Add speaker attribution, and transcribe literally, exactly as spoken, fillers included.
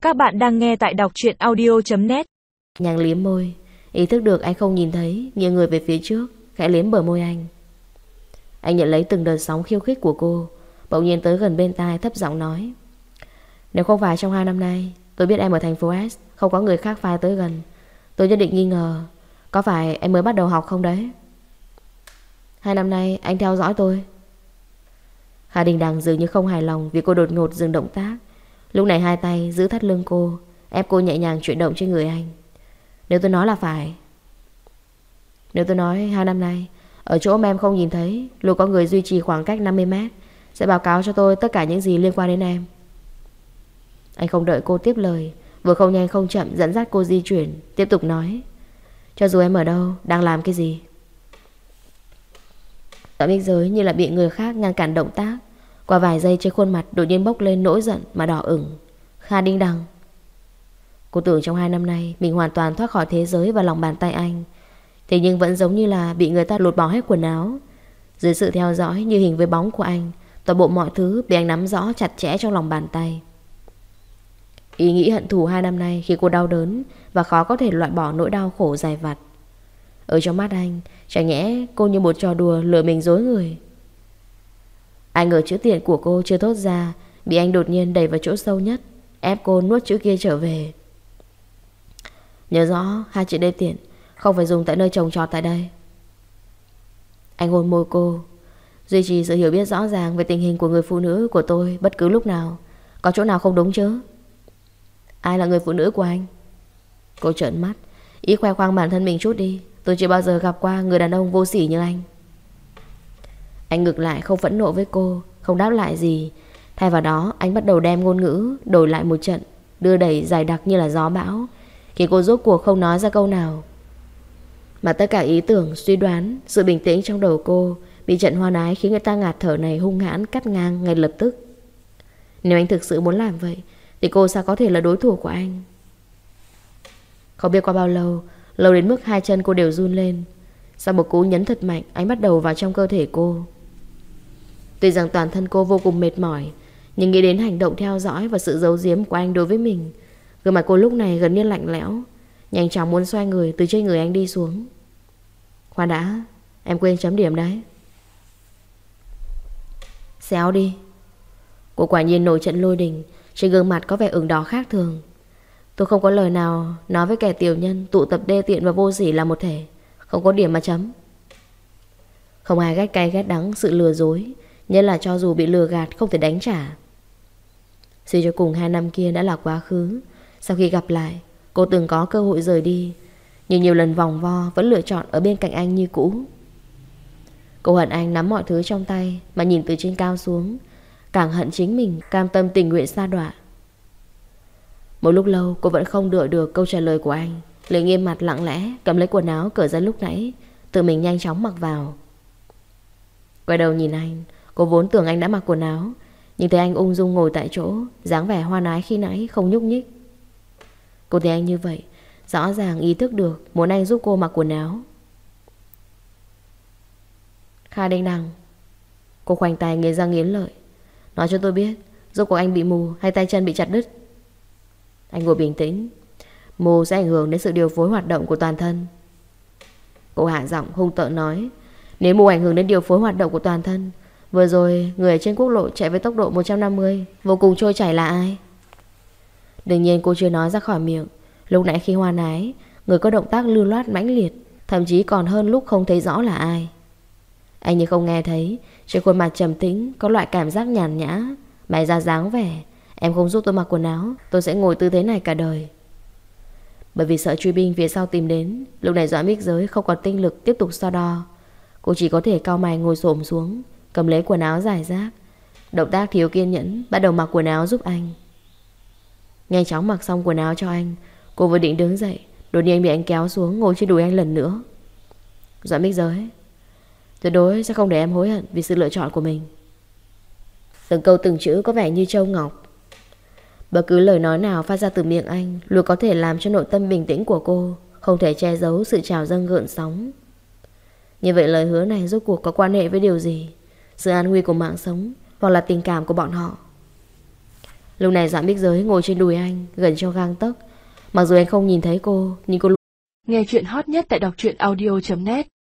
Speaker 1: Các bạn đang nghe tại đọc truyện audio chấm net.
Speaker 2: Nhàng liếm môi, ý thức được anh không nhìn thấy, nghiêng người về phía trước, khẽ liếm bờ môi anh. Anh nhận lấy từng đợt sóng khiêu khích của cô, bỗng nhiên tới gần bên tai thấp giọng nói: nếu không phải trong hai năm nay tôi biết em ở thành phố S, không có người khác phai tới gần, tôi nhất định nghi ngờ có phải em mới bắt đầu học không đấy. Hai năm nay anh theo dõi tôi. Kha Đình Đằng dường như không hài lòng vì cô đột ngột dừng động tác. Lúc này hai tay giữ thắt lưng cô, ép cô nhẹ nhàng chuyển động trên người anh. Nếu tôi nói là phải, Nếu tôi nói hai năm nay ở chỗ mà em không nhìn thấy luôn có người duy trì khoảng cách năm mươi mét, sẽ báo cáo cho tôi tất cả những gì liên quan đến em. Anh không đợi cô tiếp lời, vừa không nhanh không chậm dẫn dắt cô di chuyển, tiếp tục nói: cho dù em ở đâu, đang làm cái gì. Tạ Minh Giới như là bị người khác ngăn cản động tác. Qua vài giây trên khuôn mặt đột nhiên bốc lên nỗi giận mà đỏ ửng. Kha Đình Đằng. Cô tưởng trong hai năm nay mình hoàn toàn thoát khỏi thế giới và lòng bàn tay anh, thế nhưng vẫn giống như là bị người ta lột bỏ hết quần áo. Dưới sự theo dõi như hình với bóng của anh, toàn bộ mọi thứ bị anh nắm rõ chặt chẽ trong lòng bàn tay. Ý nghĩ hận thù hai năm nay khi cô đau đớn và khó có thể loại bỏ nỗi đau khổ dài vặt. Ở trong mắt anh, chẳng nhẽ cô như một trò đùa lừa mình dối người. Anh ngờ chữ tiền của cô chưa thốt ra, bị anh đột nhiên đẩy vào chỗ sâu nhất, ép cô nuốt chữ kia trở về. Nhớ rõ hai chữ đê tiện không phải dùng tại nơi trồng trọt tại đây. Anh hôn môi cô, duy trì sự hiểu biết rõ ràng về tình hình của người phụ nữ của tôi bất cứ lúc nào. Có chỗ nào không đúng chứ? Ai là người phụ nữ của anh? Cô trợn mắt, ý khoe khoang bản thân mình chút đi. Tôi chưa bao giờ gặp qua người đàn ông vô sỉ như anh. Anh ngược lại không phẫn nộ với cô, không đáp lại gì. Thay vào đó anh bắt đầu đem ngôn ngữ đổi lại một trận, đưa đẩy dài đặc như là gió bão, khi cô rốt cuộc không nói ra câu nào. Mà tất cả ý tưởng, suy đoán, sự bình tĩnh trong đầu cô bị trận hoan ái khiến người ta ngạt thở này hung hãn cắt ngang ngay lập tức. Nếu anh thực sự muốn làm vậy thì cô sao có thể là đối thủ của anh? Không biết qua bao lâu, lâu đến mức hai chân cô đều run lên. Sau một cú nhấn thật mạnh, anh bắt đầu vào trong cơ thể cô. Tuy rằng toàn thân cô vô cùng mệt mỏi, nhưng nghĩ đến hành động theo dõi và sự giấu giếm của anh đối với mình, gương mặt cô lúc này gần như lạnh lẽo, nhanh chóng muốn xoay người từ trên người anh đi xuống. Khoan đã, em quên chấm điểm đấy. Xéo đi. Cô quả nhiên nổi trận lôi đình, trên gương mặt có vẻ ửng đỏ khác thường. Tôi không có lời nào nói với kẻ tiểu nhân tụ tập đê tiện và vô sỉ là một thể, không có điểm mà chấm. Không ai ghét cay ghét đắng sự lừa dối, nhất là cho dù bị lừa gạt không thể đánh trả. Suy cho cùng hai năm kia đã là quá khứ. Sau khi gặp lại, cô từng có cơ hội rời đi, nhưng nhiều lần vòng vo vẫn lựa chọn ở bên cạnh anh như cũ. Cô hận anh nắm mọi thứ trong tay mà nhìn từ trên cao xuống, càng hận chính mình cam tâm tình nguyện sa đọa. Một lúc lâu cô vẫn không đợi được câu trả lời của anh, liền nghiêm mặt lặng lẽ cầm lấy quần áo cởi ra lúc nãy, tự mình nhanh chóng mặc vào. Quay đầu nhìn anh, cô vốn tưởng anh đã mặc quần áo, nhưng thấy anh ung dung ngồi tại chỗ, dáng vẻ hoan ái khi nãy không nhúc nhích. Cô thấy anh như vậy, rõ ràng ý thức được muốn anh giúp cô mặc quần áo. Kha Đình Đằng. Cô khoanh tay nghiến răng nghiến lợi. Nói cho tôi biết, rốt cuộc anh bị mù hay tay chân bị chặt đứt? Anh ngồi bình tĩnh. Mù sẽ ảnh hưởng đến sự điều phối hoạt động của toàn thân. Cô hạ giọng hung tợn nói: nếu mù ảnh hưởng đến điều phối hoạt động của toàn thân, vừa rồi người ở trên quốc lộ chạy với tốc độ một trăm năm mươi vô cùng trôi chảy là ai? Đương nhiên cô chưa nói ra khỏi miệng. Lúc nãy khi hoan ái, người có động tác lưu loát mãnh liệt, thậm chí còn hơn lúc không thấy rõ là ai. Anh như không nghe thấy, trên khuôn mặt trầm tĩnh có loại cảm giác nhàn nhã, bày ra dáng vẻ: em không giúp tôi mặc quần áo, tôi sẽ ngồi tư thế này cả đời. Bởi vì sợ truy binh phía sau tìm đến, lúc này Doãn Bích Giới không còn tinh lực tiếp tục so đo. Cô chỉ có thể cau mày ngồi xổm xuống, cầm lấy quần áo giải rác, động tác thiếu kiên nhẫn bắt đầu mặc quần áo giúp anh. Nhanh chóng mặc xong quần áo cho anh, cô vừa định đứng dậy, đột nhiên bị anh kéo xuống ngồi trên đùi anh lần nữa. Doãn Bích Giới, tuyệt đối sẽ không để em hối hận vì sự lựa chọn của mình. Từng câu từng chữ có vẻ như châu ngọc. Bất cứ lời nói nào phát ra từ miệng anh luôn có thể làm cho nội tâm bình tĩnh của cô không thể che giấu sự trào dâng gợn sóng. Như vậy lời hứa này rốt cuộc có quan hệ với điều gì? Sự an nguy của mạng sống hoặc là tình cảm của bọn họ? Lúc này Doãn Bích Giới ngồi trên đùi anh, gần trong gang tấc. Mặc dù anh không nhìn thấy cô, nhưng cô
Speaker 1: nghe chuyện hot nhất tại đọc truyện audio chấm net.